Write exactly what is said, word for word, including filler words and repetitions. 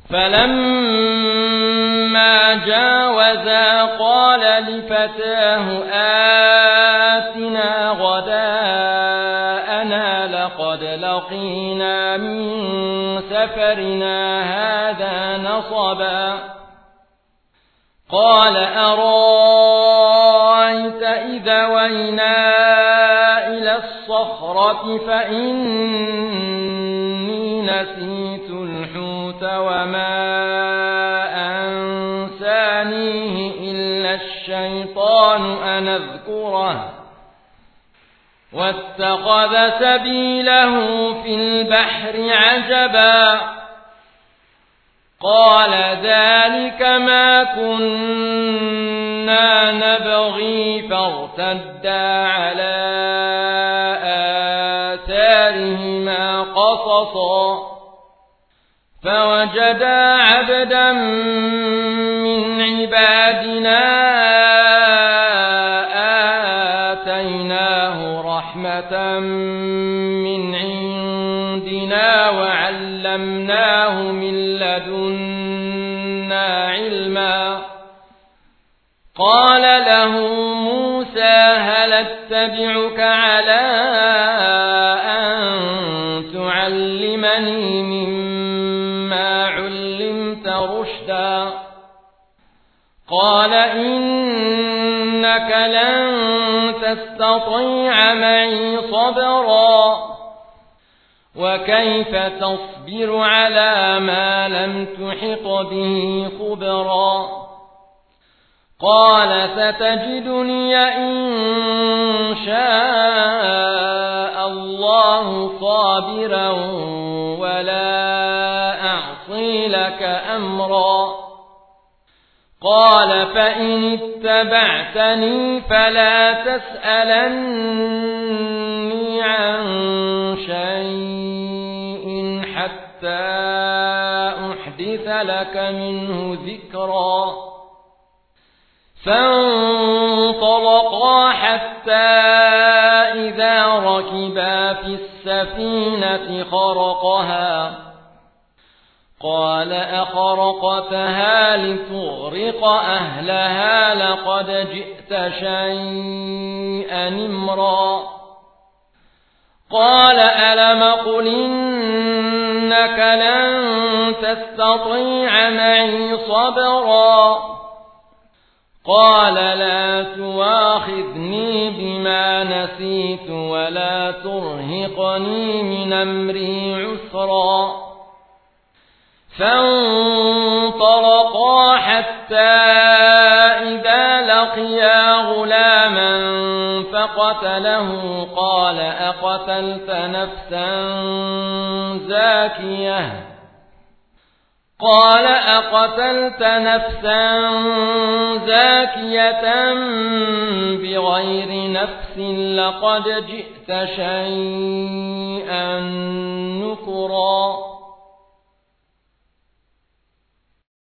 فلما جاوزا قال لفتاه آتنا غداءنا لقد لقينا من سفرنا هذا نصبا قال أرأيت إذا وينا إلى الصخرة فإني نسيت الحوت وما أنسانيه إلا الشيطان أن أذكره واتخذ سبيله في البحر عجبا قال ذلك ما كنا نبغي فارتدا على آثارهما قصصا فوجدا عبدا من عبادنا آتيناه رحمة من عندنا وعلمناه من لدنا علما قال له موسى هل اتبعك على أن تعلمني مما علمت رشدا قال إنك لن تستطيع معي صبرا وكيف تصبر على ما لم تحط به خبرا قال ستجدني إن شاء الله صابرا ولا أعصي لك أمرا قال فإن اتبعتني فلا تسألني عن شيء حتى أحدث لك منه ذكرا فانطلقا حتى إذا ركبا في السفينة خرقها قال أخرقتها لتغرق أهلها لقد جئت شيئا إمرا قال ألم قل إنك لن تستطيع معي صبرا قال لا تواخذني بما نسيت ولا ترهقني من أمري عسرا فانطلقا حتى إذا لقيا غلاما فقتله قال أقتلت نفسا زاكية قال أقتلت نفسا زاكية بغير نفس لقد جئت شيئا نكرا